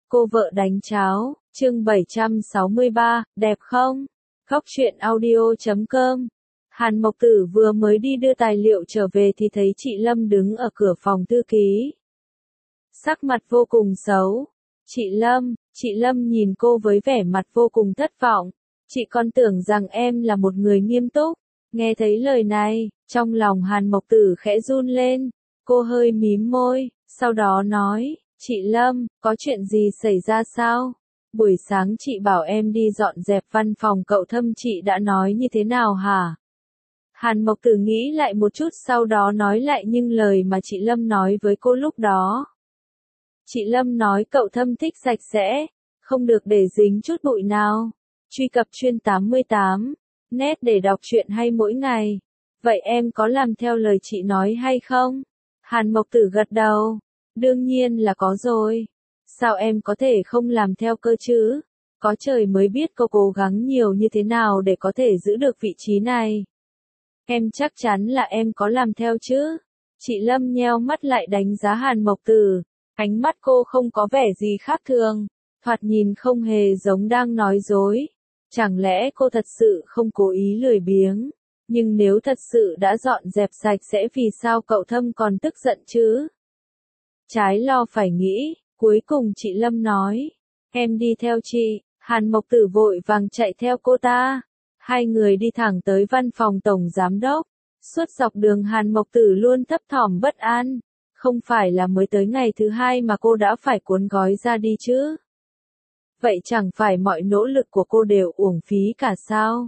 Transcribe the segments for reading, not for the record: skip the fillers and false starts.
Cô vợ đánh cháo, chương 763, đẹp không? Góc truyện audio.com. Hàn Mộc Tử vừa mới đi đưa tài liệu trở về thì thấy chị Lâm đứng ở cửa phòng thư ký. Sắc mặt vô cùng xấu. Chị Lâm nhìn cô với vẻ mặt vô cùng thất vọng. Chị còn tưởng rằng em là một người nghiêm túc. Nghe thấy lời này, trong lòng Hàn Mộc Tử khẽ run lên. Cô hơi mím môi, sau đó nói, chị Lâm, có chuyện gì xảy ra sao? Buổi sáng chị bảo em đi dọn dẹp văn phòng cậu Thâm, chị đã nói như thế nào hả? Hàn Mộc Tử nghĩ lại một chút sau đó nói lại những lời mà chị Lâm nói với cô lúc đó. Chị Lâm nói cậu Thâm thích sạch sẽ, không được để dính chút bụi nào. Truy cập chuyên 88 net để đọc truyện hay mỗi ngày. Vậy em có làm theo lời chị nói hay không? Hàn Mộc Tử gật đầu. Đương nhiên là có rồi. Sao em có thể không làm theo cơ chứ? Có trời mới biết cô cố gắng nhiều như thế nào để có thể giữ được vị trí này. Em chắc chắn là em có làm theo chứ? Chị Lâm nheo mắt lại đánh giá Hàn Mộc Tử. Ánh mắt cô không có vẻ gì khác thường. Thoạt nhìn không hề giống đang nói dối. Chẳng lẽ cô thật sự không cố ý lười biếng? Nhưng nếu thật sự đã dọn dẹp sạch sẽ vì sao cậu Thâm còn tức giận chứ? Trái lo phải nghĩ, cuối cùng chị Lâm nói. Em đi theo chị. Hàn Mộc Tử vội vàng chạy theo cô ta. Hai người đi thẳng tới văn phòng tổng giám đốc. Suốt dọc đường Hàn Mộc Tử luôn thấp thỏm bất an. Không phải là mới tới ngày thứ hai mà cô đã phải cuốn gói ra đi chứ? Vậy chẳng phải mọi nỗ lực của cô đều uổng phí cả sao?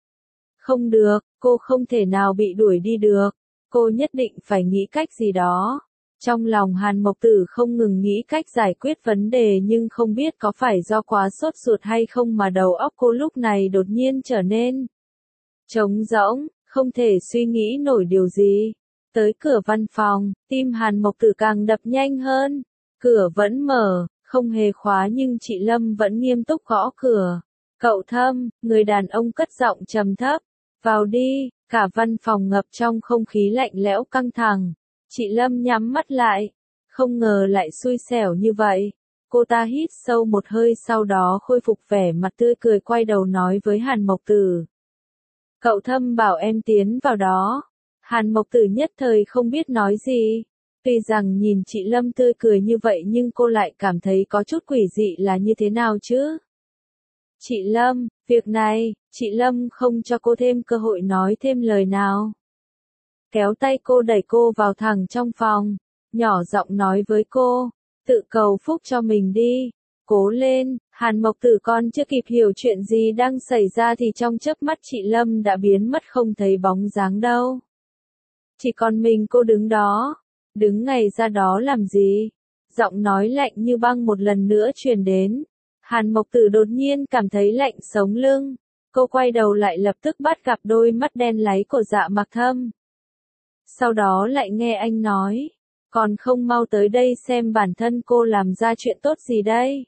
Không được, cô không thể nào bị đuổi đi được. Cô nhất định phải nghĩ cách gì đó. Trong lòng Hàn Mộc Tử không ngừng nghĩ cách giải quyết vấn đề nhưng không biết có phải do quá sốt ruột hay không mà đầu óc cô lúc này đột nhiên trở nên trống rỗng, không thể suy nghĩ nổi điều gì. Tới cửa văn phòng, tim Hàn Mộc Tử càng đập nhanh hơn. Cửa vẫn mở, không hề khóa nhưng chị Lâm vẫn nghiêm túc gõ cửa. Cậu Thâm, người đàn ông cất giọng trầm thấp. Vào đi. Cả văn phòng ngập trong không khí lạnh lẽo căng thẳng. Chị Lâm nhắm mắt lại. Không ngờ lại xui xẻo như vậy. Cô ta hít sâu một hơi sau đó khôi phục vẻ mặt tươi cười quay đầu nói với Hàn Mộc Tử. Cậu Thâm bảo em tiến vào đó. Hàn Mộc Tử nhất thời không biết nói gì. Tuy rằng nhìn chị Lâm tươi cười như vậy nhưng cô lại cảm thấy có chút quỷ dị là như thế nào chứ? Chị Lâm, việc này, chị Lâm không cho cô thêm cơ hội nói thêm lời nào. Kéo tay cô đẩy cô vào thẳng trong phòng, nhỏ giọng nói với cô, tự cầu phúc cho mình đi, cố lên. Hàn Mộc Tử còn chưa kịp hiểu chuyện gì đang xảy ra thì trong chớp mắt chị Lâm đã biến mất không thấy bóng dáng đâu. Chỉ còn mình cô đứng đó, đứng ngay ra đó làm gì? Giọng nói lạnh như băng một lần nữa truyền đến. Hàn Mộc Tử đột nhiên cảm thấy lạnh sống lưng. Cô quay đầu lại lập tức bắt gặp đôi mắt đen láy của Dạ Mặc Thâm. Sau đó lại nghe anh nói, còn không mau tới đây xem bản thân cô làm ra chuyện tốt gì đây.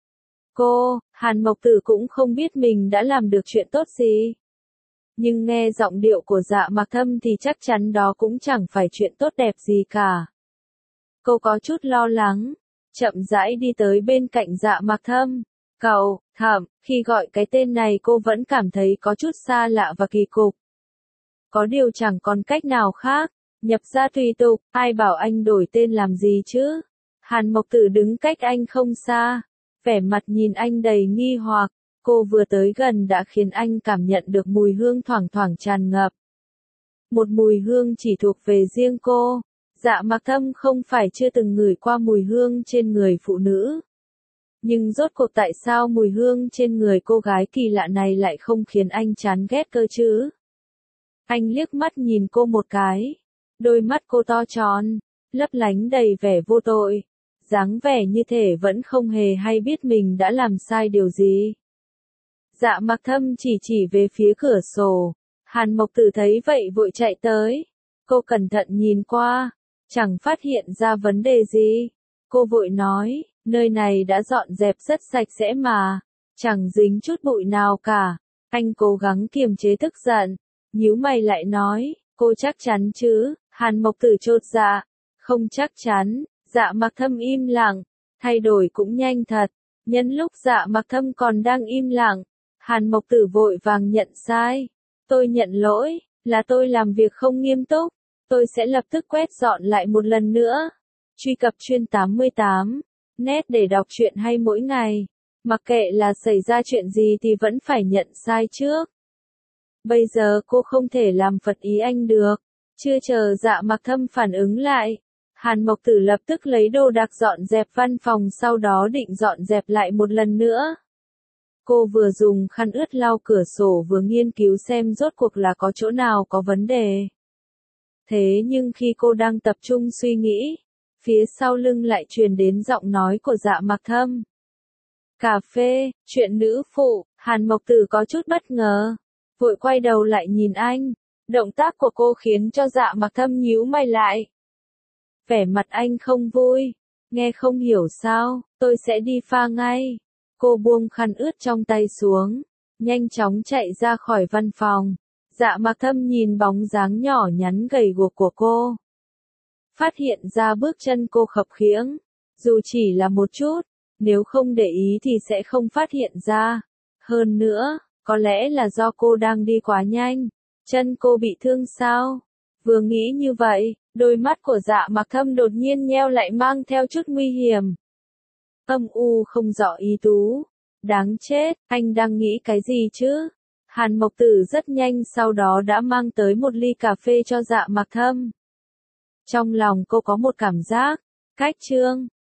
Hàn Mộc Tử cũng không biết mình đã làm được chuyện tốt gì. Nhưng nghe giọng điệu của Dạ Mặc Thâm thì chắc chắn đó cũng chẳng phải chuyện tốt đẹp gì cả. Cô có chút lo lắng, chậm rãi đi tới bên cạnh Dạ Mặc Thâm. Cậu Thẩm, khi gọi cái tên này cô vẫn cảm thấy có chút xa lạ và kỳ cục. Có điều chẳng còn cách nào khác, nhập ra tùy tục, ai bảo anh đổi tên làm gì chứ? Hàn Mộc Tử đứng cách anh không xa, vẻ mặt nhìn anh đầy nghi hoặc, cô vừa tới gần đã khiến anh cảm nhận được mùi hương thoảng thoảng tràn ngập. Một mùi hương chỉ thuộc về riêng cô. Dạ Mặc Thâm không phải chưa từng ngửi qua mùi hương trên người phụ nữ. Nhưng rốt cuộc tại sao mùi hương trên người cô gái kỳ lạ này lại không khiến anh chán ghét cơ chứ? Anh liếc mắt nhìn cô một cái. Đôi mắt cô to tròn, lấp lánh đầy vẻ vô tội. Dáng vẻ như thể vẫn không hề hay biết mình đã làm sai điều gì. Dạ Mặc Thâm chỉ về phía cửa sổ. Hàn Mộc Tử thấy vậy vội chạy tới. Cô cẩn thận nhìn qua, chẳng phát hiện ra vấn đề gì. Cô vội nói, nơi này đã dọn dẹp rất sạch sẽ mà, chẳng dính chút bụi nào cả. Anh cố gắng kiềm chế tức giận, nhíu mày lại nói, cô chắc chắn chứ? Hàn Mộc Tử chột dạ, không chắc chắn. Dạ Mặc Thâm im lặng, thay đổi cũng nhanh thật. Nhân lúc Dạ Mặc Thâm còn đang im lặng, Hàn Mộc Tử vội vàng nhận sai. Tôi nhận lỗi, là tôi làm việc không nghiêm túc, tôi sẽ lập tức quét dọn lại một lần nữa. Truy cập chuyên 88 net để đọc truyện hay mỗi ngày. Mặc kệ là xảy ra chuyện gì thì vẫn phải nhận sai trước. Bây giờ cô không thể làm phật ý anh được. Chưa chờ Dạ Mặc Thâm phản ứng lại, Hàn Mộc Tử lập tức lấy đồ đạc dọn dẹp văn phòng, sau đó định dọn dẹp lại một lần nữa. Cô vừa dùng khăn ướt lau cửa sổ vừa nghiên cứu xem rốt cuộc là có chỗ nào có vấn đề. Thế nhưng khi cô đang tập trung suy nghĩ, phía sau lưng lại truyền đến giọng nói của Dạ Mặc Thâm. Cà phê, chuyện nữ phụ. Hàn Mộc Tử có chút bất ngờ, vội quay đầu lại nhìn anh. Động tác của cô khiến cho Dạ Mặc Thâm nhíu mày lại. Vẻ mặt anh không vui. Nghe không hiểu sao, tôi sẽ đi pha ngay. Cô buông khăn ướt trong tay xuống, nhanh chóng chạy ra khỏi văn phòng. Dạ Mặc Thâm nhìn bóng dáng nhỏ nhắn gầy guộc của cô. Phát hiện ra bước chân cô khập khiễng, dù chỉ là một chút, nếu không để ý thì sẽ không phát hiện ra. Hơn nữa, có lẽ là do cô đang đi quá nhanh. Chân cô bị thương sao? Vừa nghĩ như vậy, đôi mắt của Dạ Mặc Thâm đột nhiên nheo lại mang theo chút nguy hiểm. Âm u không rõ ý tứ. Đáng chết, anh đang nghĩ cái gì chứ? Hàn Mộc Tử rất nhanh sau đó đã mang tới một ly cà phê cho Dạ Mặc Thâm. Trong lòng cô có một cảm giác, cách chương.